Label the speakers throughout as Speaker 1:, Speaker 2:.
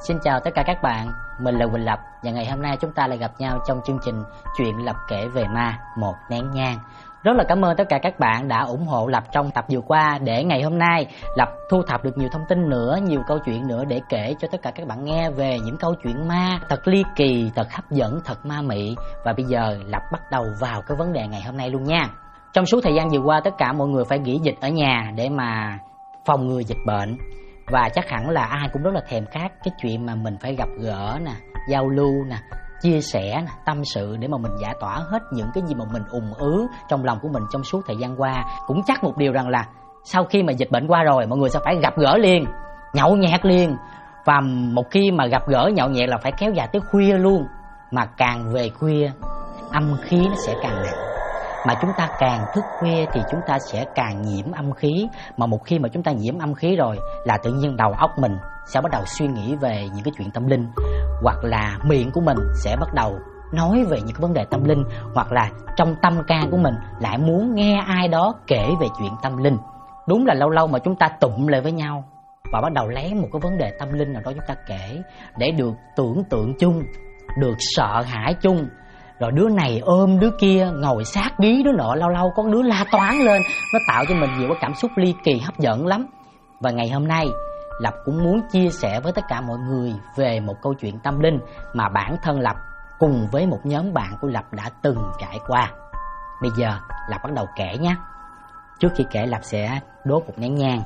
Speaker 1: Xin chào tất cả các bạn, mình là Quỳnh Lập và ngày hôm nay chúng ta lại gặp nhau trong chương trình Chuyện Lập kể về ma một nén nhang. Rất là cảm ơn tất cả các bạn đã ủng hộ Lập trong tập vừa qua để ngày hôm nay Lập thu thập được nhiều thông tin nữa, nhiều câu chuyện nữa để kể cho tất cả các bạn nghe về những câu chuyện ma thật ly kỳ, thật hấp dẫn, thật ma mị. Và bây giờ Lập bắt đầu vào cái vấn đề ngày hôm nay luôn nha. Trong suốt thời gian vừa qua tất cả mọi người phải nghỉ dịch ở nhà để mà phòng ngừa dịch bệnh. Và chắc hẳn là ai cũng rất là thèm khát cái chuyện mà mình phải gặp gỡ nè, giao lưu nè, chia sẻ nè, tâm sự để mà mình giải tỏa hết những cái gì mà mình ùn ứ trong lòng của mình trong suốt thời gian qua. Cũng chắc một điều rằng là sau khi mà dịch bệnh qua rồi mọi người sẽ phải gặp gỡ liền, nhậu nhẹt liền. Và một khi mà gặp gỡ nhậu nhẹt là phải kéo dài tới khuya luôn. Mà càng về khuya âm khí nó sẽ càng nặng. Mà chúng ta càng thức khuya thì chúng ta sẽ càng nhiễm âm khí. Mà một khi mà chúng ta nhiễm âm khí rồi là tự nhiên đầu óc mình sẽ bắt đầu suy nghĩ về những cái chuyện tâm linh. Hoặc là miệng của mình sẽ bắt đầu nói về những cái vấn đề tâm linh. Hoặc là trong tâm can của mình lại muốn nghe ai đó kể về chuyện tâm linh. Đúng là lâu lâu mà chúng ta tụm lại với nhau và bắt đầu lấy một cái vấn đề tâm linh nào đó chúng ta kể để được tưởng tượng chung, được sợ hãi chung. Rồi đứa này ôm đứa kia, ngồi sát ghí đứa nọ, lâu lâu có đứa la toáng lên. Nó tạo cho mình nhiều cái cảm xúc ly kỳ hấp dẫn lắm. Và ngày hôm nay Lập cũng muốn chia sẻ với tất cả mọi người về một câu chuyện tâm linh mà bản thân Lập cùng với một nhóm bạn của Lập đã từng trải qua. Bây giờ Lập bắt đầu kể nhé. Trước khi kể Lập sẽ đốt một nén nhang.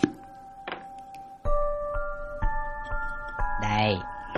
Speaker 1: Đây.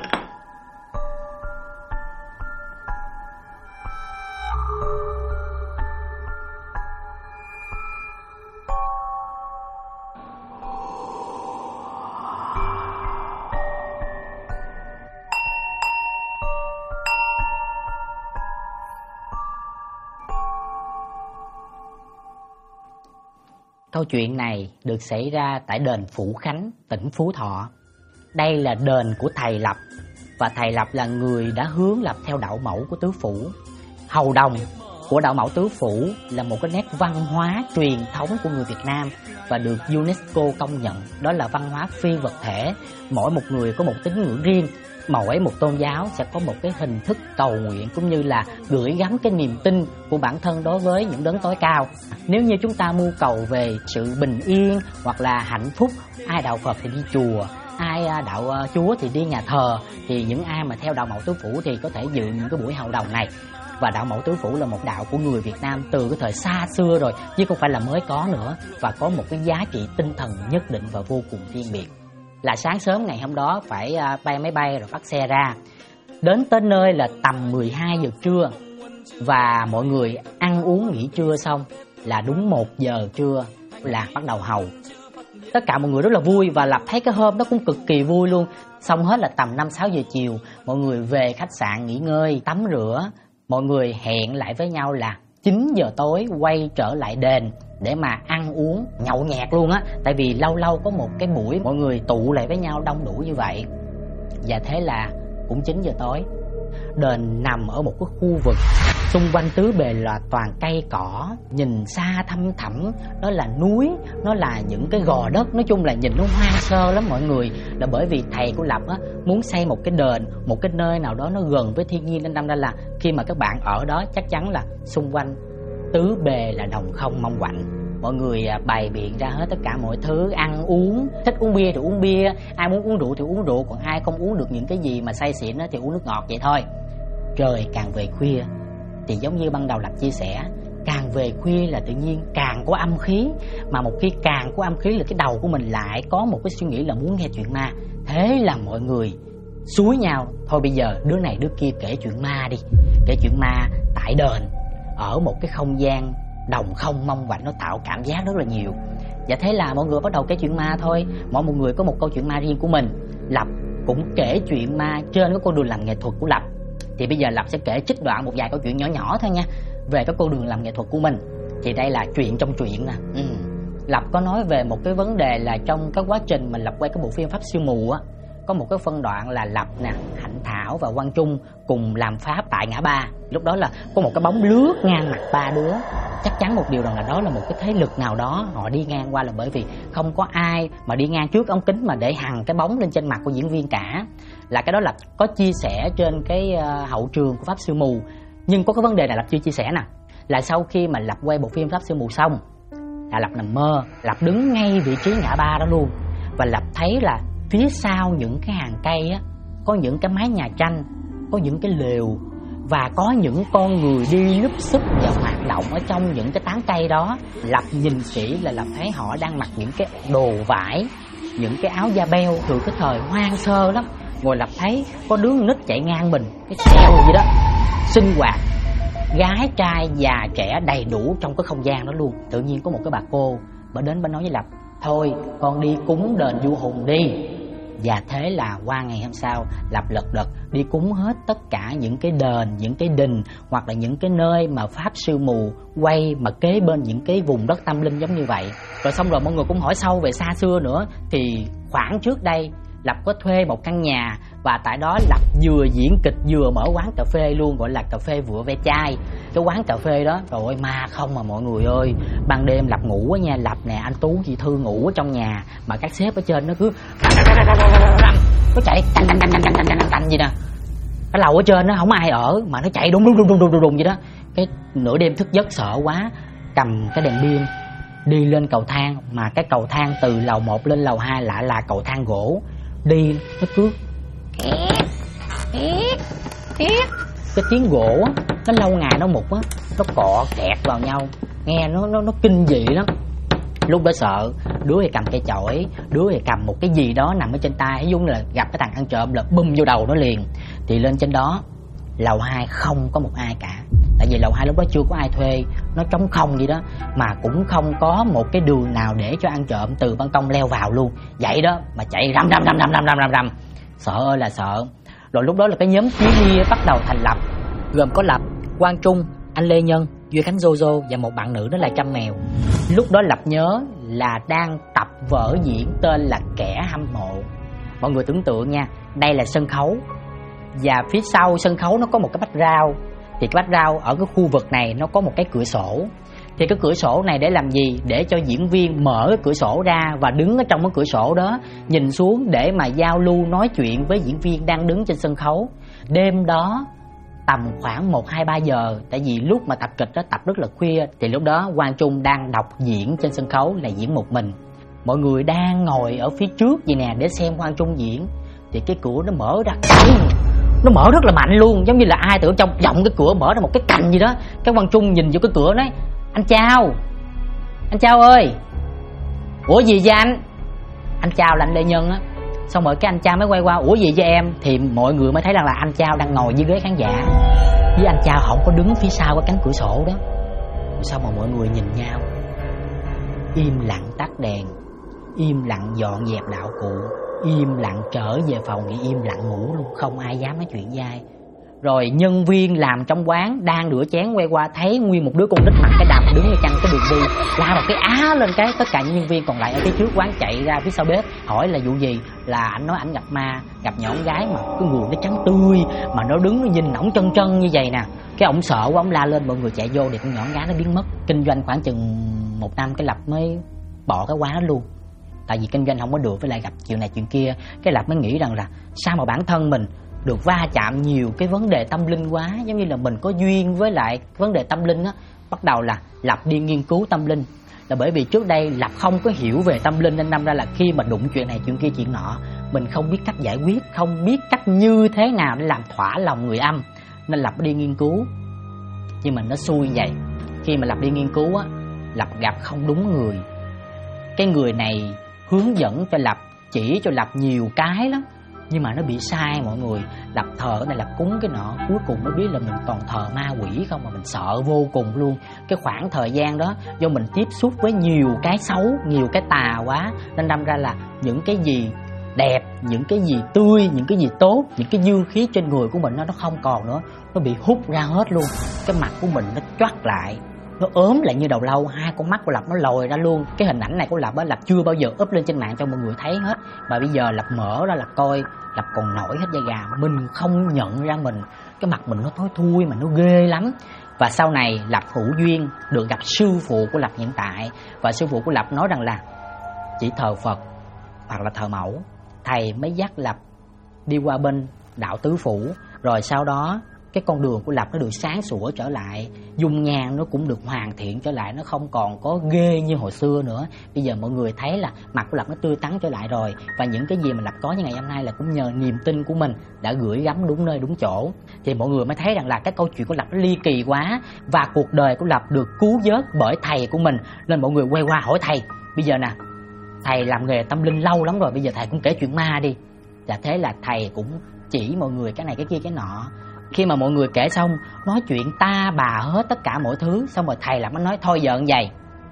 Speaker 1: Câu chuyện này được xảy ra tại đền Phủ Khánh, tỉnh Phú Thọ. Đây là đền của thầy Lập, và thầy Lập là người đã hướng Lập theo đạo mẫu của tứ phủ. Hầu đồng của đạo mẫu tứ phủ là một cái nét văn hóa truyền thống của người Việt Nam và được UNESCO công nhận. Đó là văn hóa phi vật thể, mỗi một người có một tín ngưỡng riêng. Mỗi một tôn giáo sẽ có một cái hình thức cầu nguyện cũng như là gửi gắm cái niềm tin của bản thân đối với những đấng tối cao. Nếu như chúng ta mưu cầu về sự bình yên hoặc là hạnh phúc, ai đạo Phật thì đi chùa, ai đạo Chúa thì đi nhà thờ, thì những ai mà theo đạo mẫu tứ phủ thì có thể dự những cái buổi hầu đồng này. Và đạo mẫu tứ phủ là một đạo của người Việt Nam từ cái thời xa xưa rồi, chứ không phải là mới có nữa, và có một cái giá trị tinh thần nhất định và vô cùng riêng biệt. Là sáng sớm ngày hôm đó phải bay máy bay rồi bắt xe ra. Đến tới nơi là tầm 12 giờ trưa. Và mọi người ăn uống nghỉ trưa xong là đúng 1 giờ trưa là bắt đầu hầu. Tất cả mọi người rất là vui và Lập thấy cái hôm đó cũng cực kỳ vui luôn. Xong hết là tầm 5-6 giờ chiều, mọi người về khách sạn nghỉ ngơi, tắm rửa. Mọi người hẹn lại với nhau là 9 giờ tối quay trở lại đền để mà ăn uống nhậu nhẹt luôn á. Tại vì lâu lâu có một cái buổi mọi người tụ lại với nhau đông đủ như vậy. Và thế là cũng 9 giờ tối. Đền nằm ở một cái khu vực xung quanh tứ bề là toàn cây cỏ, nhìn xa thăm thẳm, đó là núi, nó là những cái gò đất, nói chung là nhìn nó hoang sơ lắm mọi người. Là bởi vì thầy của Lập á muốn xây một cái đền, một cái nơi nào đó nó gần với thiên nhiên, nên đâm ra là khi mà các bạn ở đó chắc chắn là xung quanh tứ bề là đồng không mong quạnh. Mọi người bày biện ra hết tất cả mọi thứ, ăn uống, thích uống bia thì uống bia, ai muốn uống rượu thì uống rượu, còn ai không uống được những cái gì mà say xỉn thì uống nước ngọt vậy thôi. Trời càng về khuya thì giống như ban đầu Lập chia sẻ, càng về khuya là tự nhiên càng có âm khí. Mà một khi càng có âm khí là cái đầu của mình lại có một cái suy nghĩ là muốn nghe chuyện ma. Thế là mọi người xúi nhau, thôi bây giờ đứa này đứa kia kể chuyện ma đi. Kể chuyện ma tại đền, ở một cái không gian đồng không mong quạnh, nó tạo cảm giác rất là nhiều. Và thế là mọi người bắt đầu kể chuyện ma thôi. Mỗi một người có một câu chuyện ma riêng của mình. Lập cũng kể chuyện ma trên cái con đường làm nghệ thuật của Lập. Thì bây giờ Lập sẽ kể trích đoạn một vài câu chuyện nhỏ nhỏ thôi nha, về cái con đường làm nghệ thuật của mình. Thì đây là chuyện trong chuyện nè. Lập có nói về một cái vấn đề là trong cái quá trình mà Lập quay cái bộ phim Pháp Sư Mù á, có một cái phân đoạn là Lập nè, Hạnh Thảo và Quang Trung cùng làm pháp tại ngã ba. Lúc đó là có một cái bóng lướt ngang mặt ba đứa. Chắc chắn một điều rằng là đó là một cái thế lực nào đó họ đi ngang qua, là bởi vì không có ai mà đi ngang trước ống kính mà để hằn cái bóng lên trên mặt của diễn viên cả. Là cái đó là có chia sẻ trên cái hậu trường của Pháp Sư Mù. Nhưng có cái vấn đề là Lập chưa chia sẻ nè, là sau khi mà Lập quay bộ phim Pháp Sư Mù xong là Lập nằm mơ, Lập đứng ngay vị trí ngã ba đó luôn, và Lập thấy là phía sau những cái hàng cây á có những cái mái nhà tranh, có những cái lều, và có những con người đi lúp xúp và hoạt động ở trong những cái tán cây đó. Lập nhìn kỹ là Lập thấy họ đang mặc những cái đồ vải, những cái áo da beo từ cái thời hoang sơ lắm. Rồi Lập thấy có đứa nít chạy ngang mình, cái xeo gì đó, sinh hoạt, gái trai già trẻ đầy đủ trong cái không gian đó luôn. Tự nhiên có một cái bà cô bà đến bà nói với Lập: thôi con đi cúng đền vua Hùng đi. Và thế là qua ngày hôm sau, Lập lật đật đi cúng hết tất cả những cái đền, những cái đình, hoặc là những cái nơi mà Pháp Sư Mù quay mà kế bên những cái vùng đất tâm linh giống như vậy. Rồi xong rồi mọi người cũng hỏi sâu về xa xưa nữa. Thì khoảng trước đây Lập có thuê một căn nhà, và tại đó Lập vừa diễn kịch vừa mở quán cà phê luôn, gọi là cà phê Vựa Ve Chai. Cái quán cà phê đó, trời ơi, ma không mà mọi người ơi. Ban đêm Lập ngủ ở nhà, Lập nè, anh Tú, chị Thư ngủ ở trong nhà, mà các sếp ở trên nó cứ nó chạy canh gì nè. Cái lầu ở trên nó không ai ở mà nó chạy đùng vậy đó. Cái nửa đêm thức giấc sợ quá, cầm cái đèn pin đi lên cầu thang, mà cái cầu thang từ lầu 1 lên lầu 2 lại là cầu thang gỗ. Đi nó cứ cái tiếng gỗ á, nó lâu ngày nó mục á, nó cọ kẹt vào nhau, nghe nó kinh dị lắm. Lúc đó sợ, đứa thì cầm cây chổi, đứa thì cầm một cái gì đó nằm ở trên tay, giống là gặp cái thằng ăn trộm là bum vô đầu nó liền. Thì lên trên đó, lầu 2 không có một ai cả, tại vì lầu 2 lúc đó chưa có ai thuê, nó trống không vậy đó, mà cũng không có một cái đường nào để cho ăn trộm từ ban công leo vào luôn. Vậy đó mà chạy rầm, sợ ơi là sợ. Rồi lúc đó là cái nhóm Chí Lia bắt đầu thành lập, gồm có Lập, Quang Trung, anh Lê Nhân, Duy Khánh Jojo và một bạn nữ đó là Trăm Mèo. Lúc đó Lập nhớ là đang tập vở diễn tên là Kẻ Hâm Mộ. Mọi người tưởng tượng nha, đây là sân khấu, và phía sau sân khấu nó có một cái background. Thì cái background ở cái khu vực này nó có một cái cửa sổ. Thì cái cửa sổ này để làm gì? Để cho diễn viên mở cái cửa sổ ra và đứng ở trong cái cửa sổ đó, nhìn xuống để mà giao lưu nói chuyện với diễn viên đang đứng trên sân khấu. Đêm đó tầm khoảng 1-2-3 giờ, tại vì lúc mà tập kịch đó tập rất là khuya, thì lúc đó Quang Trung đang đọc diễn trên sân khấu, là diễn một mình. Mọi người đang ngồi ở phía trước vậy nè để xem Quang Trung diễn. Thì cái cửa nó mở ra, nó mở rất là mạnh luôn, giống như là ai từ trong vọng cái cửa mở ra một cái cành gì đó. Cái Quang Trung nhìn vô cái cửa nói: anh Chao ơi. Ủa gì vậy anh? Anh Chao là anh Lê Nhân á. Xong rồi cái anh Chao mới quay qua: ủa gì với em? Thì mọi người mới thấy rằng là anh Chao đang ngồi dưới ghế khán giả, với anh Chao không có đứng phía sau cái cánh cửa sổ đó. Xong mà mọi người nhìn nhau, im lặng tắt đèn, im lặng dọn dẹp đạo cụ, im lặng trở về phòng thì im lặng ngủ luôn, không ai dám nói chuyện với ai. Rồi nhân viên làm trong quán đang rửa chén quay qua thấy nguyên một đứa con nít mặc cái đầm đứng ở chân cái đường đi, la một cái á lên, cái tất cả những nhân viên còn lại ở phía trước quán chạy ra phía sau bếp hỏi là vụ gì. Là anh nói ảnh gặp ma, gặp nhỏ con gái mà cái người nó trắng tươi, mà nó đứng nó nhìn ổng chân như vậy nè. Cái ổng sợ quá, ổng la lên, mọi người chạy vô thì con nhỏ con gái nó biến mất. Kinh doanh khoảng chừng 1 năm cái Lập mới bỏ cái quán đó luôn, tại vì kinh doanh không có được, với lại gặp chuyện này chuyện kia. Cái Lập mới nghĩ rằng là sao mà bản thân mình được va chạm nhiều cái vấn đề tâm linh quá, giống như là mình có duyên với lại vấn đề tâm linh á. Bắt đầu là Lập đi nghiên cứu tâm linh, là bởi vì trước đây Lập không có hiểu về tâm linh, nên đâm ra là khi mà đụng chuyện này chuyện kia chuyện nọ, mình không biết cách giải quyết, không biết cách như thế nào để làm thỏa lòng người âm, nên Lập đi nghiên cứu. Nhưng mà nó xui vậy, khi mà Lập đi nghiên cứu á, Lập gặp không đúng người. Cái người này hướng dẫn cho Lập, chỉ cho Lập nhiều cái lắm, nhưng mà nó bị sai mọi người. Lập thờ cái này, Lập cúng cái nọ, cuối cùng mới biết là mình toàn thờ ma quỷ không, mà mình sợ vô cùng luôn. Cái khoảng thời gian đó do mình tiếp xúc với nhiều cái xấu, nhiều cái tà quá, nên đâm ra là những cái gì đẹp, những cái gì tươi, những cái gì tốt, những cái dương khí trên người của mình nó không còn nữa, nó bị hút ra hết luôn. Cái mặt của mình nó choắt lại, nó ốm lại như đầu lâu, hai con mắt của Lập nó lồi ra luôn. Cái hình ảnh này của Lập á, Lập chưa bao giờ up lên trên mạng cho mọi người thấy hết. Mà bây giờ Lập mở ra Lập coi, Lập còn nổi hết da gà. Mình không nhận ra mình, cái mặt mình nó thối thui mà nó ghê lắm. Và sau này Lập hữu duyên được gặp sư phụ của Lập hiện tại. Và sư phụ của Lập nói rằng là chỉ thờ Phật hoặc là thờ mẫu, thầy mới dắt Lập đi qua bên đạo tứ phủ. Rồi sau đó cái con đường của Lập nó được sáng sủa trở lại, dung nhan nó cũng được hoàn thiện trở lại, nó không còn có ghê như hồi xưa nữa. Bây giờ mọi người thấy là mặt của Lập nó tươi tắn trở lại rồi. Và những cái gì mà Lập có như ngày hôm nay là cũng nhờ niềm tin của mình đã gửi gắm đúng nơi đúng chỗ. Thì mọi người mới thấy rằng là cái câu chuyện của Lập nó ly kỳ quá, và cuộc đời của Lập được cứu vớt bởi thầy của mình. Nên mọi người quay qua hỏi thầy, bây giờ nè, thầy làm nghề tâm linh lâu lắm rồi, bây giờ thầy cũng kể chuyện ma đi. Và thế là thầy cũng chỉ mọi người cái này cái kia cái nọ. Khi mà mọi người kể xong, nói chuyện ta bà hết tất cả mọi thứ, xong rồi thầy Lập nó nói thôi giờ như vậy,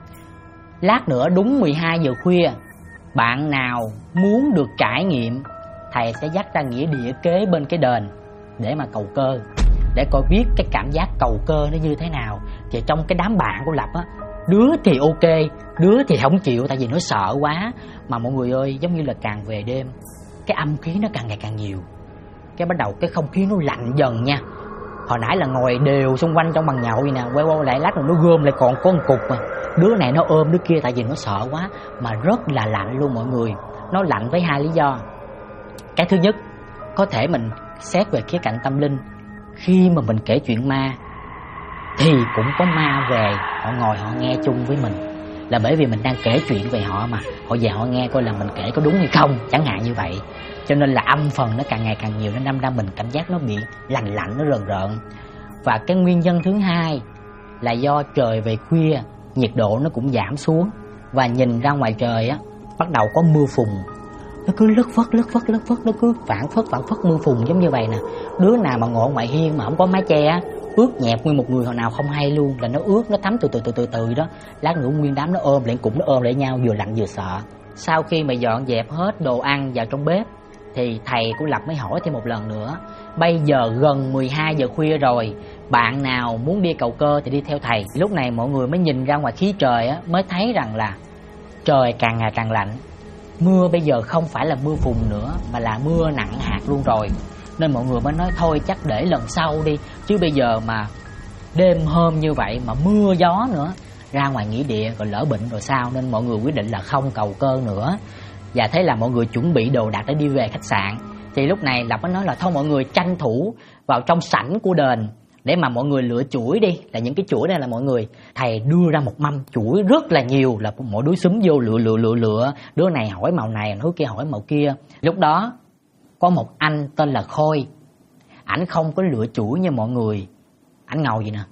Speaker 1: lát nữa đúng 12 giờ khuya, bạn nào muốn được trải nghiệm, thầy sẽ dắt ra nghĩa địa kế bên cái đền để mà cầu cơ, để coi biết cái cảm giác cầu cơ nó như thế nào. Thì trong cái đám bạn của Lập á, đứa thì ok, đứa thì không chịu tại vì nó sợ quá. Mà mọi người ơi, giống như là càng về đêm, cái âm khí nó càng ngày càng nhiều. Cái bắt đầu cái không khí nó lạnh dần nha. Hồi nãy là ngồi đều xung quanh trong bàn nhậu vậy nè, quay qua lại lát rồi nó gom lại còn có một cục mà. Đứa này nó ôm đứa kia tại vì nó sợ quá, mà rất là lạnh luôn mọi người. Nó lạnh với hai lý do. Cái thứ nhất, có thể mình xét về khía cạnh tâm linh, khi mà mình kể chuyện ma thì cũng có ma về, họ ngồi họ nghe chung với mình, là bởi vì mình đang kể chuyện về họ mà, họ về họ nghe coi là mình kể có đúng hay không, chẳng hạn như vậy. Cho nên là âm phần nó càng ngày càng nhiều, nên đâm ra mình cảm giác nó bị lạnh lạnh, nó rờn rợn. Và cái nguyên nhân thứ hai là do trời về khuya, nhiệt độ nó cũng giảm xuống, và nhìn ra ngoài trời á, bắt đầu có mưa phùn. Nó cứ lất phất, nó cứ phản phất mưa phùn giống như vậy nè. Đứa nào mà ngồi ngoài hiên mà không có mái che á, ướt nhẹp nguyên một người hồi nào không hay luôn, là nó ướt, nó thấm từ đó. Lát nữa nguyên đám nó ôm lại, cũng nó ôm lại nhau, vừa lạnh vừa sợ. Sau khi mà dọn dẹp hết đồ ăn vào trong bếp thì thầy của Lập mới hỏi thêm một lần nữa, bây giờ gần 12 giờ khuya rồi, bạn nào muốn đi cầu cơ thì đi theo thầy. Lúc này mọi người mới nhìn ra ngoài khí trời á, mới thấy rằng là trời càng ngày càng lạnh. Mưa bây giờ không phải là mưa phùn nữa, mà là mưa nặng hạt luôn rồi. Nên mọi người mới nói thôi chắc để lần sau đi, chứ bây giờ mà đêm hôm như vậy mà mưa gió nữa, ra ngoài nghĩa địa rồi lỡ bệnh rồi sao. Nên mọi người quyết định là không cầu cơ nữa. Và thế là mọi người chuẩn bị đồ đạc để đi về khách sạn. Thì lúc này Lập mới nói là thôi mọi người tranh thủ vào trong sảnh của đền để mà mọi người lựa chuỗi đi. Là những cái chuỗi này là mọi người, thầy đưa ra một mâm chuỗi rất là nhiều, là mỗi đứa xúm vô lựa. Đứa này hỏi màu này, đứa kia hỏi màu kia. Lúc đó có một anh tên là Khôi, ảnh không có lựa chuỗi như mọi người, ảnh ngồi vậy nè.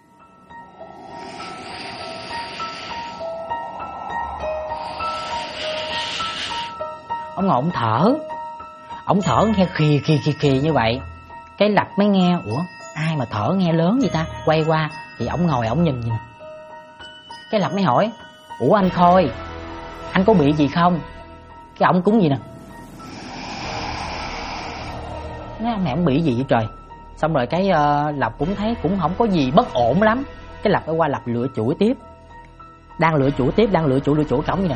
Speaker 1: Ông ngồi ông thở nghe khì như vậy. Cái Lập mới nghe, ủa ai mà thở nghe lớn vậy ta, quay qua thì ổng ngồi ổng nhìn. Cái Lập mới hỏi, ủa anh Khôi, anh có bị gì không? Cái ổng cũng gì nè, nói mẹ ổng bị gì vậy trời. Xong rồi cái Lập cũng thấy cũng không có gì bất ổn lắm. Cái Lập mới qua Lập lựa chuỗi tiếp, đang lựa chuỗi cổng như nè.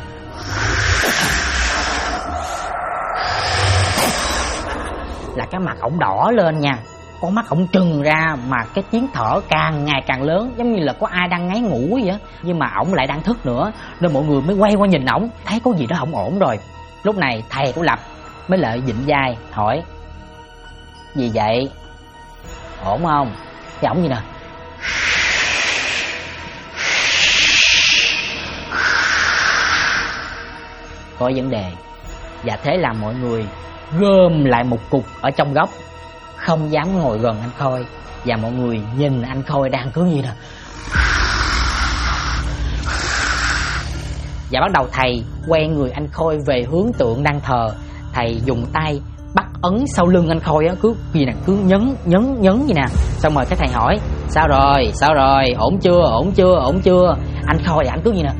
Speaker 1: Là cái mặt ổng đỏ lên nha, con mắt ổng trừng ra, mà cái tiếng thở càng ngày càng lớn, giống như là có ai đang ngáy ngủ vậy á. Nhưng mà ổng lại đang thức nữa, nên mọi người mới quay qua nhìn ổng, thấy có gì đó không ổn rồi. Lúc này thầy của Lập mới lại vịn vai hỏi, gì vậy, ổn không? Cái ổng gì nè, có vấn đề. Và thế là mọi người gom lại một cục ở trong góc, không dám ngồi gần anh Khôi. Và mọi người nhìn anh Khôi đang cứ như nè. Và bắt đầu thầy quay người anh Khôi về hướng tượng đang thờ. Thầy dùng tay bắt ấn sau lưng anh Khôi á, cứ gì nè, cứ nhấn gì nè. Xong rồi cái thầy hỏi, sao rồi, ổn chưa? Anh Khôi thì anh cứ gì nè,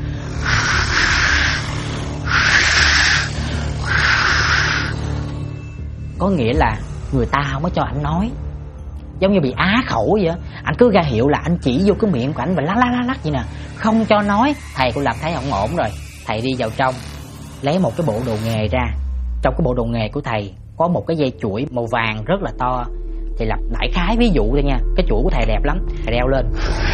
Speaker 1: có nghĩa là người ta không có cho ảnh nói, giống như bị á khẩu vậy á. Anh cứ ra hiệu là anh chỉ vô cái miệng của anh và lắc vậy nè, không cho nói. Thầy của Lập thấy không ổn rồi, thầy đi vào trong lấy một cái bộ đồ nghề ra. Trong cái bộ đồ nghề của thầy có một cái dây chuỗi màu vàng rất là to. Thì Lập đại khái ví dụ thôi nha, cái chuỗi của thầy đẹp lắm, thầy đeo lên.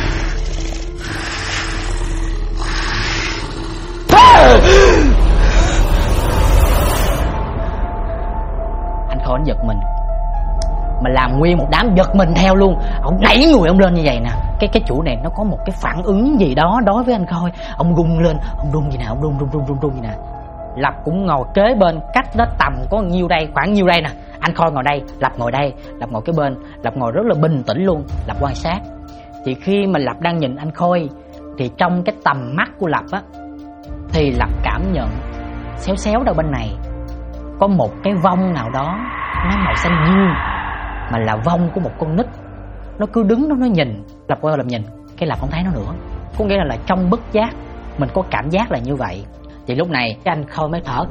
Speaker 1: Anh Khôi anh giật mình, mà làm nguyên một đám giật mình theo luôn. Ông đẩy người ông lên như vậy nè. Cái chuỗi này nó có một cái phản ứng gì đó đối với anh Khôi. Ông rung lên, ông rung gì nè, ông rung gì nè. Lập cũng ngồi kế bên, cách đó tầm có nhiêu đây, khoảng nhiêu đây nè. Anh Khôi ngồi đây, Lập ngồi đây, Lập ngồi kế bên. Lập ngồi rất là bình tĩnh luôn, Lập quan sát. Thì khi mà Lập đang nhìn anh Khôi, thì trong cái tầm mắt của Lập á, thì Lập cảm nhận xéo xéo đâu bên này có một cái vong nào đó, nó màu xanh dương, mà là vong của một con nít. Nó cứ đứng đó nó nhìn. Lập quay Lập nhìn, cái Lập không thấy nó nữa. Có nghĩa là trong bất giác mình có cảm giác là như vậy. Thì lúc này cái anh Khôi mới thở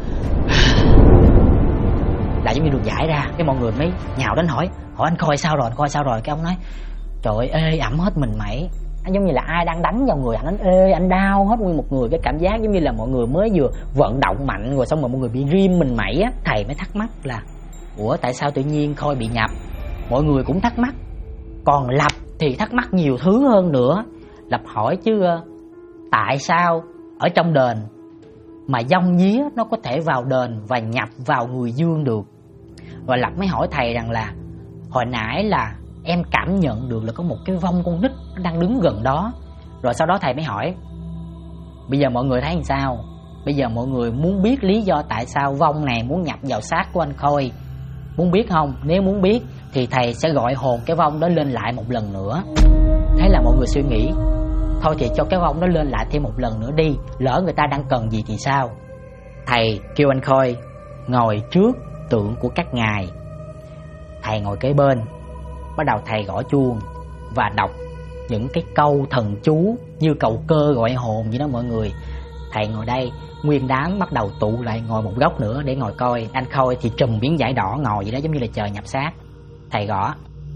Speaker 1: lại giống như được giải ra. Cái mọi người mới nhào đến hỏi anh Khôi sao rồi, anh Khôi sao rồi. Cái ông nói trời ơi ê ẩm hết mình mẩy. Anh giống như là ai đang đánh vào người anh ê anh đau hết nguyên một người. Cái cảm giác giống như là mọi người mới vừa vận động mạnh rồi xong rồi mọi người bị rim mình mẩy á. Thầy mới thắc mắc là ủa tại sao tự nhiên Khôi bị nhập. Mọi người cũng thắc mắc. Còn Lập thì thắc mắc nhiều thứ hơn nữa. Lập hỏi chứ tại sao ở trong đền mà vong vía nó có thể vào đền và nhập vào người dương được. Rồi Lập mới hỏi thầy rằng là hồi nãy là em cảm nhận được là có một cái vong con nít đang đứng gần đó. Rồi sau đó thầy mới hỏi bây giờ mọi người thấy làm sao. Bây giờ mọi người muốn biết lý do tại sao vong này muốn nhập vào xác của anh Khôi, muốn biết không? Nếu muốn biết thì thầy sẽ gọi hồn cái vong đó lên lại một lần nữa. Thế là mọi người suy nghĩ thôi thì cho cái vong đó lên lại thêm một lần nữa đi, lỡ người ta đang cần gì thì sao. Thầy kêu anh Khôi ngồi trước tượng của các ngài. Thầy ngồi kế bên. Bắt đầu thầy gõ chuông và đọc những cái câu thần chú như cầu cơ gọi hồn vậy đó mọi người. Thầy ngồi đây, nguyên đám bắt đầu tụ lại ngồi một góc nữa để ngồi coi. Anh Khôi thì trùm miếng vải đỏ ngồi vậy đó, giống như là chờ nhập xác. Thầy gõ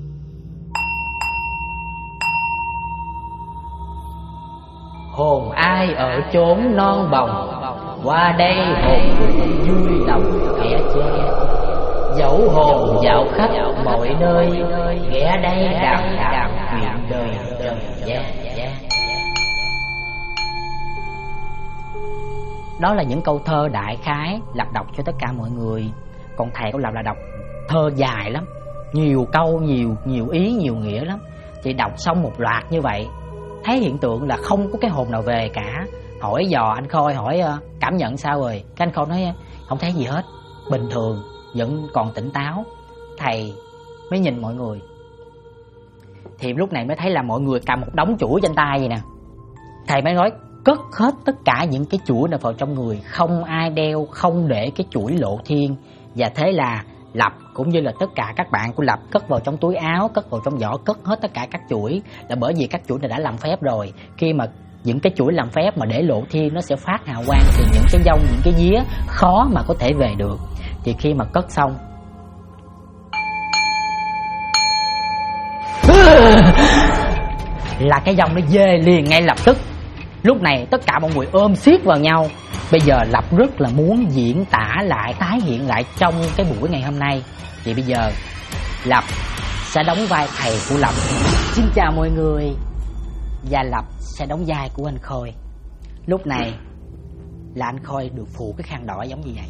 Speaker 1: hồn ai ở chốn non bồng, qua đây hồn vui lòng ghé che. Dẫu hồn dạo khắp mọi nơi, ghé đây đàm đàm chuyện đời trần gian. Đó là những câu thơ đại khái Lập đọc cho tất cả mọi người. Còn thầy của Lập là đọc thơ dài lắm, nhiều câu, nhiều ý, nhiều nghĩa lắm. Thì đọc xong một loạt như vậy, thấy hiện tượng là không có cái hồn nào về cả. Hỏi dò anh Khôi, hỏi cảm nhận sao rồi. Cái anh Khôi nói không thấy gì hết, bình thường, vẫn còn tỉnh táo. Thầy mới nhìn mọi người. Thì lúc này mới thấy là mọi người cầm một đống chuỗi trên tay vậy nè. Thầy mới nói cất hết tất cả những cái chuỗi này vào trong người, không ai đeo, không để cái chuỗi lộ thiên. Và thế là Lập cũng như là tất cả các bạn của Lập cất vào trong túi áo, cất vào trong giỏ, cất hết tất cả các chuỗi. Là bởi vì các chuỗi này đã làm phép rồi. Khi mà những cái chuỗi làm phép mà để lộ thiên nó sẽ phát hào quang, thì những cái vong, những cái vía khó mà có thể về được. Thì khi mà cất xong là cái vong nó dê liền ngay lập tức. Lúc này tất cả mọi người ôm siết vào nhau. Bây giờ Lập rất là muốn diễn tả lại, tái hiện lại trong cái buổi ngày hôm nay. Thì bây giờ Lập sẽ đóng vai thầy của Lập. Xin chào mọi người. Và Lập sẽ đóng vai của anh Khôi. Lúc này là anh Khôi được phủ cái khăn đỏ giống như vậy.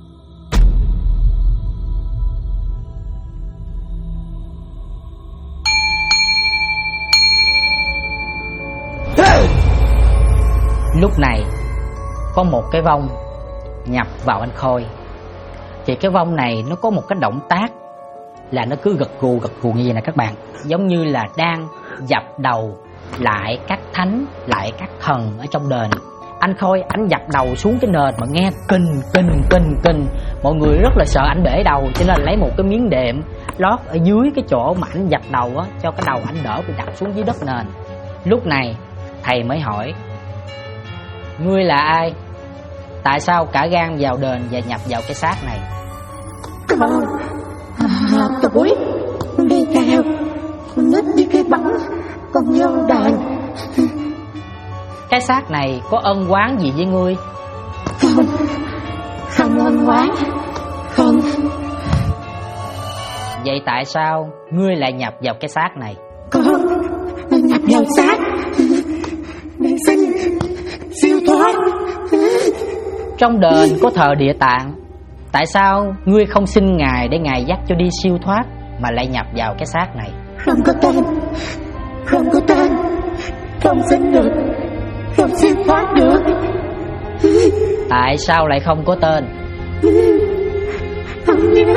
Speaker 1: Lúc này có một cái vong nhập vào anh Khôi. Thì cái vong này nó có một cái động tác là nó cứ gật gù như vậy nè các bạn. Giống như là đang dập đầu lại các thánh, lại các thần ở trong đền. Anh Khôi anh dập đầu xuống cái nền mà nghe kinh. Mọi người rất là sợ anh bể đầu, cho nên lấy một cái miếng đệm lót ở dưới cái chỗ mà anh dập đầu á, cho cái đầu anh đỡ bị đập xuống dưới đất nền. Lúc này thầy mới hỏi ngươi là ai? Tại sao cả gan vào đền và nhập vào cái xác này?
Speaker 2: Tuổi đi theo con nít với cái bóng, con nhân đàn.
Speaker 1: Cái xác này có ân oán gì với ngươi?
Speaker 2: Không ân oán, không.
Speaker 1: Vậy tại sao ngươi lại nhập vào cái xác này?
Speaker 2: Con nhập vào xác để xin siêu thoát.
Speaker 1: Trong đền có thờ Địa Tạng, tại sao ngươi không xin Ngài để Ngài dắt cho đi siêu thoát mà lại nhập vào cái xác này?
Speaker 2: Không có tên, không có tên, không xin được, không siêu thoát được.
Speaker 1: Tại sao lại không có tên?
Speaker 2: Không nhớ,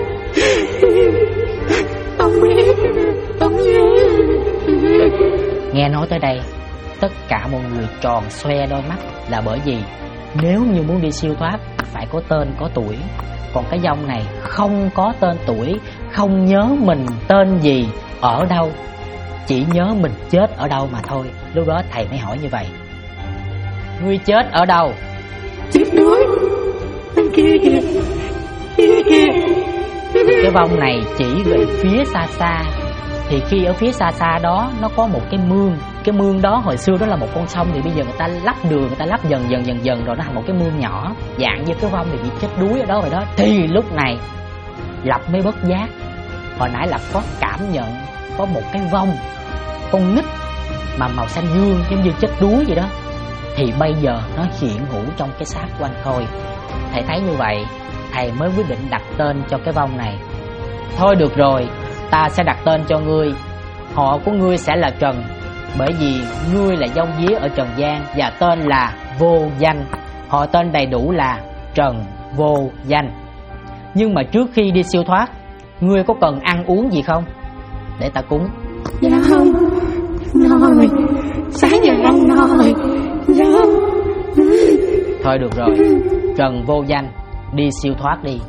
Speaker 2: không biết, không nhớ.
Speaker 1: Nghe nói tới đây, tất cả mọi người tròn xoe đôi mắt, là bởi vì nếu như muốn đi siêu thoát phải có tên có tuổi. Còn cái dòng này không có tên tuổi, không nhớ mình tên gì, ở đâu, chỉ nhớ mình chết ở đâu mà thôi. Lúc đó thầy mới hỏi như vậy: ngươi chết ở đâu?
Speaker 2: Chết đuối bên kia kìa, kia kìa.
Speaker 1: Cái vong này chỉ về phía xa xa. Thì khi ở phía xa xa đó nó có một cái mương. Cái mương đó hồi xưa đó là một con sông, thì bây giờ người ta lắp đường, người ta lắp dần rồi nó thành một cái mương nhỏ, dạng như cái vong này bị chết đuối ở đó rồi đó. Thì lúc này Lập mới bất giác. Hồi nãy Lập có cảm nhận có một cái vong, con nít mà màu xanh dương giống như chết đuối vậy đó. Thì bây giờ nó hiện hữu trong cái xác của anh Khôi. Thầy thấy như vậy, thầy mới quyết định đặt tên cho cái vong này. Thôi được rồi, ta sẽ đặt tên cho ngươi. Họ của ngươi sẽ là Trần, bởi vì ngươi là vong vía ở Trần gian và tên là Vô Danh. Họ tên đầy đủ là Trần Vô Danh. Nhưng mà trước khi đi siêu thoát, ngươi có cần ăn uống gì không? Để ta cúng.
Speaker 2: Dạ không, no rồi, sáng giờ ăn no rồi. Dạ không.
Speaker 1: Thôi được rồi, Trần Vô Danh, đi siêu thoát đi.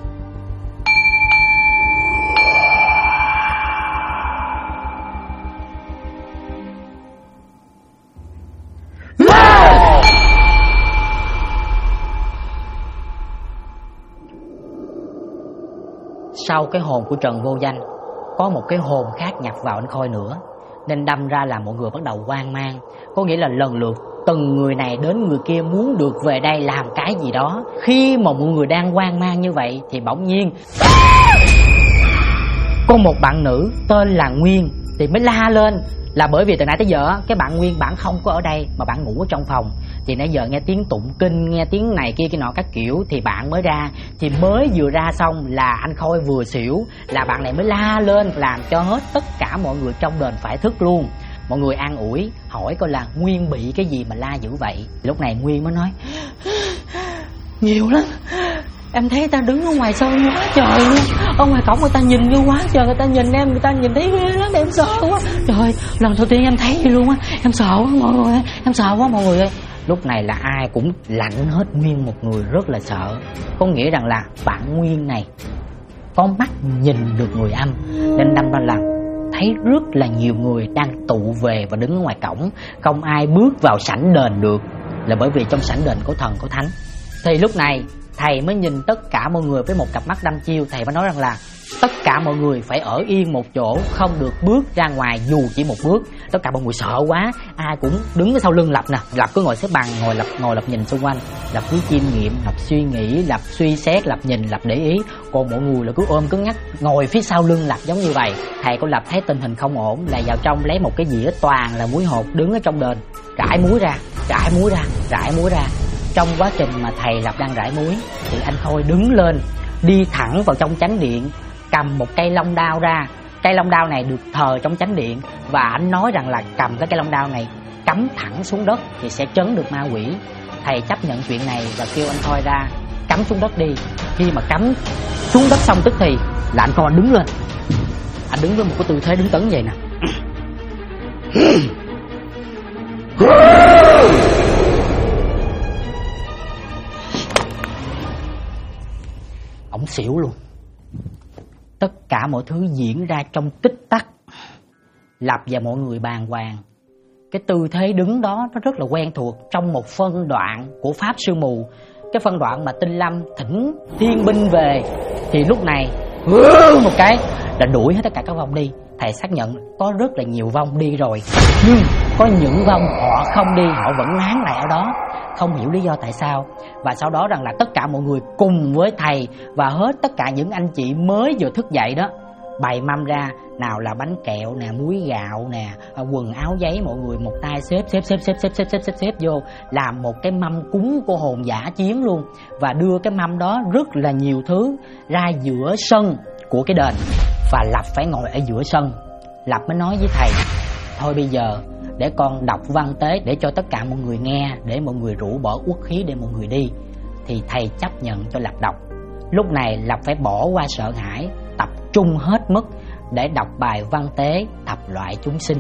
Speaker 1: Sau cái hồn của Trần Vô Danh, có một cái hồn khác nhập vào anh Khôi nữa, nên đâm ra là mọi người bắt đầu hoang mang. Có nghĩa là lần lượt từng người này đến người kia muốn được về đây làm cái gì đó. Khi mà mọi người đang hoang mang như vậy thì bỗng nhiên có một bạn nữ tên là Nguyên thì mới la lên. Là bởi vì từ nãy tới giờ cái bạn Nguyên bạn không có ở đây mà bạn ngủ ở trong phòng. Thì nãy giờ nghe tiếng tụng kinh, nghe tiếng này kia nọ các kiểu thì bạn mới ra. Thì mới vừa ra xong là anh Khôi vừa xỉu, là bạn này mới la lên làm cho hết tất cả mọi người trong đền phải thức luôn. Mọi người an ủi hỏi coi là Nguyên bị cái gì mà la dữ vậy. Lúc này Nguyên mới nói: nhiều lắm, em thấy ta đứng ở ngoài sân quá trời luôn. Ở ngoài cổng người ta nhìn như quá trời, người ta nhìn em, người ta nhìn thấy ghê lắm, em sợ quá. Trời, lần đầu tiên em thấy gì luôn á, em sợ quá mọi người ơi, em sợ quá mọi người ơi. Lúc này là ai cũng lạnh hết nguyên một người, rất là sợ. Có nghĩa rằng là bạn Nguyên này có mắt nhìn được người âm, nên đâm ra là thấy rất là nhiều người đang tụ về và đứng ở ngoài cổng, không ai bước vào sảnh đền được, là bởi vì trong sảnh đền có thần có thánh. Thì lúc này thầy mới nhìn tất cả mọi người với một cặp mắt đăm chiêu. Thầy mới nói rằng là tất cả mọi người phải ở yên một chỗ, không được bước ra ngoài dù chỉ một bước. Tất cả mọi người sợ quá, ai cũng đứng ở sau lưng Lập nè. Lập cứ ngồi xếp bằng, ngồi Lập nhìn xung quanh. Lập cứ chiêm nghiệm, Lập suy nghĩ, Lập suy xét, Lập nhìn, Lập để ý. Còn mọi người là cứ ôm cứng ngắc ngồi phía sau lưng Lập giống như vậy. Thầy của Lập thấy tình hình không ổn, là vào trong lấy một cái dĩa toàn là muối hột, đứng ở trong đền rải muối ra, rải muối ra, rải muối ra. Trong quá trình mà thầy Lập đang rải muối thì anh Khôi đứng lên, đi thẳng vào trong chánh điện, cầm một cây long đao ra. Cây long đao này được thờ trong chánh điện, và anh nói rằng là cầm cái cây long đao này cắm thẳng xuống đất thì sẽ trấn được ma quỷ. Thầy chấp nhận chuyện này và kêu anh Khôi ra cắm xuống đất đi. Khi mà cắm xuống đất xong tức thì là anh Khôi đứng lên. Anh đứng với một cái tư thế đứng tấn vậy nè. Ổng xỉu luôn. Tất cả mọi thứ diễn ra trong tích tắc. Lập và mọi người bàng hoàng. Cái tư thế đứng đó nó rất là quen thuộc trong một phân đoạn của Pháp Sư Mù. Cái phân đoạn mà Tinh Lâm thỉnh thiên binh về. Thì lúc này một cái là đuổi hết tất cả các vong đi. thầy xác nhận có rất là nhiều vong đi rồi, nhưng có những vong họ không đi, họ vẫn nán lại ở đó, không hiểu lý do tại sao. Và sau đó rằng là tất cả mọi người cùng với thầy và hết tất cả những anh chị mới vừa thức dậy đó bày mâm ra, nào là bánh kẹo nè, muối gạo nè, quần áo giấy, mọi người một tay xếp vô làm một cái mâm cúng cô hồn dã chiến luôn, và đưa cái mâm đó rất là nhiều thứ ra giữa sân của cái đền. Và Lập phải ngồi ở giữa sân. Lập mới nói với thầy: thôi bây giờ để con đọc văn tế để cho tất cả mọi người nghe, để mọi người rũ bỏ uất khí để mọi người đi. Thì thầy chấp nhận cho Lập đọc. Lúc này Lập phải bỏ qua sợ hãi, tập trung hết mức để đọc bài văn tế thập loại chúng sinh.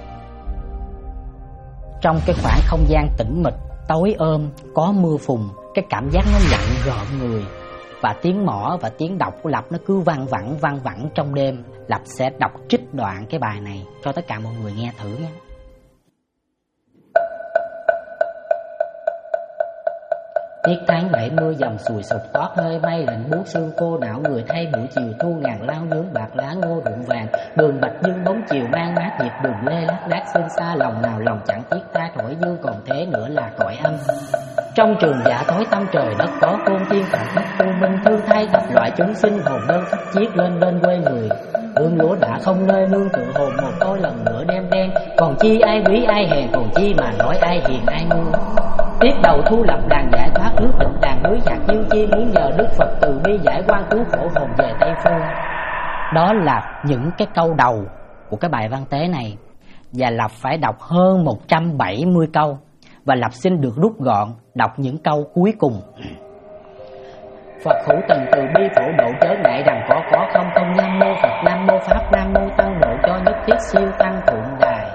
Speaker 1: Trong cái khoảng không gian tĩnh mịch, tối ôm, có mưa phùn, cái cảm giác nó lạnh rợn người. Và tiếng mõ và tiếng đọc của Lập nó cứ văng vẳng trong đêm. Lập sẽ đọc trích đoạn cái bài này cho tất cả mọi người nghe thử nhé. Tiết tháng 7 mưa dầm sùi sụp toát hơi mây lạnh buốt xương cô não người thay buổi chiều thu ngàn lao nướng bạc lá ngô rụng vàng đường bạch dương bóng chiều mang mát nhịp đường lê lác đác xuyên xa lòng nào lòng chẳng thiết tha thổi dương còn thế nữa là cõi âm. Trong trường dạ tối tâm trời đất có côn tiên phạt mắt tu minh thương thay thập loại chúng sinh hồn đơn phách chiết lên bên quê người. Hương lúa đã không nơi nương tựa hồn một tôi lần nữa đem đen còn chi ai quý ai hèn còn chi mà nói ai hiền ai ngu. Tiếp đầu thu lập đàn giải thoát nước tịnh đàn núi nhạc dương chi muốn nhờ Đức Phật từ bi giải quan cứu khổ hồn về Tây Phương. Đó là những cái câu đầu của cái bài văn tế này. Và Lập phải đọc hơn 170 câu. Và Lập xin được rút gọn đọc những câu cuối cùng. Phật hữu tình từ bi phổ độ chớ ngại rằng có không không. Nam mô Phật, Nam mô Pháp, Nam mô Tăng độ cho nhất thiết siêu tăng thượng đài.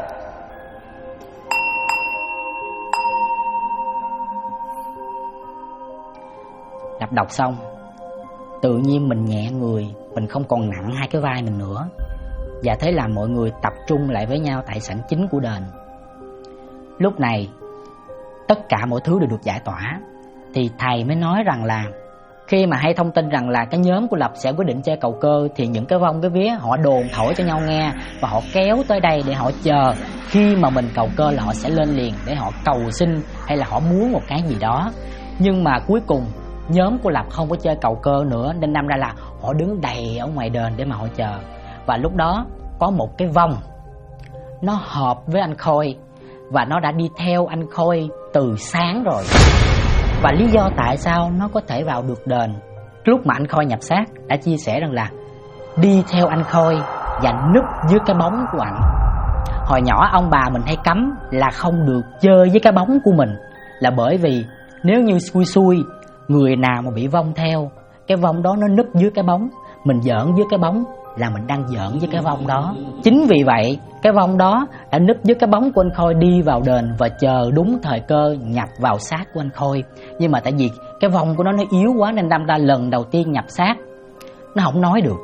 Speaker 1: Lập đọc xong, tự nhiên mình nhẹ người, mình không còn nặng hai cái vai mình nữa. Và thế là mọi người tập trung lại với nhau tại sảnh chính của đền. Lúc này tất cả mọi thứ đều được giải tỏa. Thì thầy mới nói rằng là khi mà hay thông tin rằng là cái nhóm của Lập sẽ quyết định chơi cầu cơ, thì những cái vong cái vía họ đồn thổi cho nhau nghe, và họ kéo tới đây để họ chờ khi mà mình cầu cơ là họ sẽ lên liền để họ cầu xin hay là họ muốn một cái gì đó. Nhưng mà cuối cùng nhóm của Lập không có chơi cầu cơ nữa, nên đâm ra là họ đứng đầy ở ngoài đền để mà họ chờ. Và lúc đó có một cái vong nó hợp với anh Khôi, và nó đã đi theo anh Khôi từ sáng rồi. Và lý do tại sao nó có thể vào được đền, lúc mà anh Khôi nhập xác đã chia sẻ rằng là đi theo anh Khôi và núp dưới cái bóng của anh. Hồi nhỏ ông bà mình hay cấm là không được chơi với cái bóng của mình, là bởi vì nếu như xui người nào mà bị vong theo, cái vong đó nó núp dưới cái bóng, mình giỡn dưới cái bóng là mình đang giỡn với cái vong đó. Chính vì vậy cái vong đó đã núp dưới cái bóng của anh Khôi đi vào đền và chờ đúng thời cơ nhập vào xác của anh Khôi. Nhưng mà tại vì cái vong của nó yếu quá nên đâm ra lần đầu tiên nhập xác nó không nói được.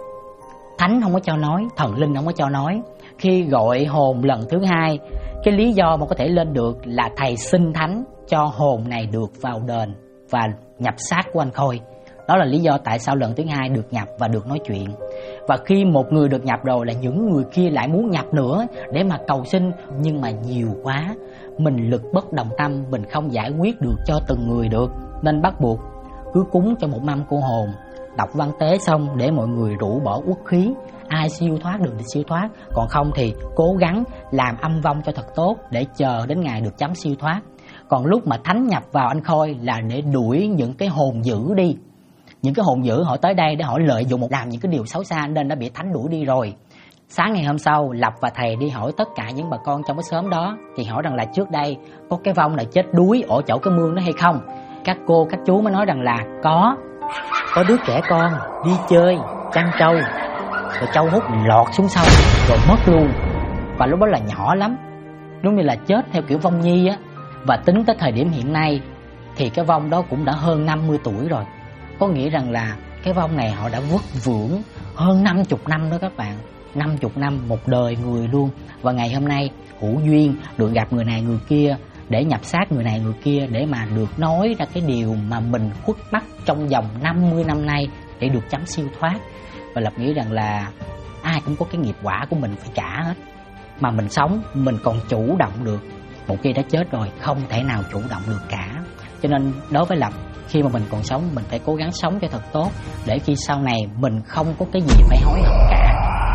Speaker 1: Thánh không có cho nói, thần linh không có cho nói. Khi gọi hồn lần thứ hai, cái lý do mà có thể lên được là thầy xin thánh cho hồn này được vào đền và nhập xác của anh Khôi. Đó là lý do tại sao lần thứ hai được nhập và được nói chuyện. Và khi một người được nhập rồi là những người kia lại muốn nhập nữa để mà cầu xin, nhưng mà nhiều quá, mình lực bất đồng tâm, mình không giải quyết được cho từng người được, nên bắt buộc cứ cúng cho một mâm cô hồn, đọc văn tế xong để mọi người rũ bỏ uất khí. Ai siêu thoát được thì siêu thoát, còn không thì cố gắng làm âm vong cho thật tốt để chờ đến ngày được chấm siêu thoát. Còn lúc mà thánh nhập vào anh Khôi là để đuổi những cái hồn dữ đi. Những cái hồn dữ họ tới đây để họ lợi dụng làm những cái điều xấu xa nên đã bị thánh đuổi đi rồi. Sáng ngày hôm sau, Lập và thầy đi hỏi tất cả những bà con trong cái xóm đó, thì hỏi rằng là trước đây có cái vong nào chết đuối ở chỗ cái mương đó hay không. Các cô, các chú mới nói rằng là có đứa trẻ con đi chơi chăn trâu, rồi trâu hút lọt xuống sông rồi mất luôn. Và lúc đó là nhỏ lắm, giống như là chết theo kiểu vong nhi á. Và tính tới thời điểm hiện nay thì cái vong đó cũng đã hơn 50 tuổi rồi. Có nghĩa rằng là cái vong này họ đã vất vưởng hơn 50 năm đó các bạn. 50 năm, một đời người luôn. Và ngày hôm nay hữu duyên được gặp người này người kia, để nhập xác người này người kia, để mà được nói ra cái điều mà mình khuất mắt trong vòng 50 năm nay để được chấm siêu thoát. Và Lập nghĩ rằng là ai cũng có cái nghiệp quả của mình phải trả hết. Mà mình sống mình còn chủ động được, một khi đã chết rồi không thể nào chủ động được cả. Cho nên đối với Lập, khi mà mình còn sống mình phải cố gắng sống cho thật tốt, để khi sau này mình không có cái gì phải hối hận cả.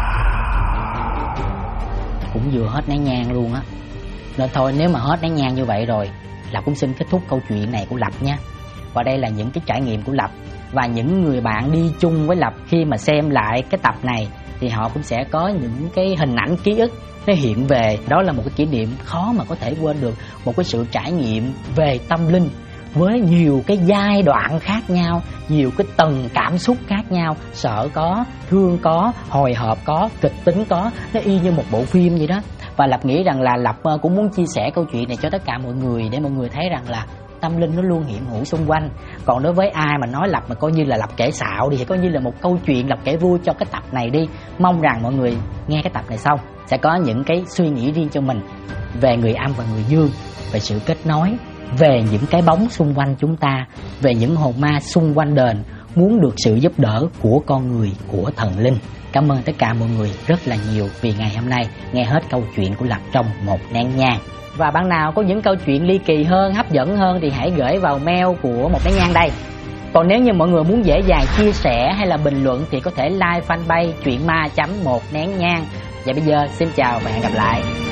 Speaker 1: Cũng vừa hết nén nhang luôn á. Nên thôi, nếu mà hết nén nhang như vậy rồi, Lập cũng xin kết thúc câu chuyện này của Lập nha. Và đây là những cái trải nghiệm của Lập, và những người bạn đi chung với Lập khi mà xem lại cái tập này thì họ cũng sẽ có những cái hình ảnh ký ức nó hiện về. Đó là một cái kỷ niệm khó mà có thể quên được, một cái sự trải nghiệm về tâm linh với nhiều cái giai đoạn khác nhau, nhiều cái tầng cảm xúc khác nhau. Sợ có, thương có, hồi hộp có, kịch tính có, nó y như một bộ phim vậy đó. Và Lập nghĩ rằng là Lập cũng muốn chia sẻ câu chuyện này cho tất cả mọi người, để mọi người thấy rằng là tâm linh nó luôn hiện hữu xung quanh. Còn đối với ai mà nói Lập mà coi như là Lập kể xạo thì coi như là một câu chuyện Lập kể vui cho cái tập này đi. Mong rằng mọi người nghe cái tập này xong sẽ có những cái suy nghĩ riêng cho mình về người âm và người dương, về sự kết nối, về những cái bóng xung quanh chúng ta, về những hồn ma xung quanh đền muốn được sự giúp đỡ của con người, của thần linh. Cảm ơn tất cả mọi người rất là nhiều vì ngày hôm nay nghe hết câu chuyện của Lập trong một nén nhang. Và bạn nào có những câu chuyện ly kỳ hơn, hấp dẫn hơn thì hãy gửi vào mail của một nén nhang đây. Còn nếu như mọi người muốn dễ dàng chia sẻ hay là bình luận thì có thể like fanpage chuyện ma.1 nén nhang. Và bây giờ xin chào và hẹn gặp lại.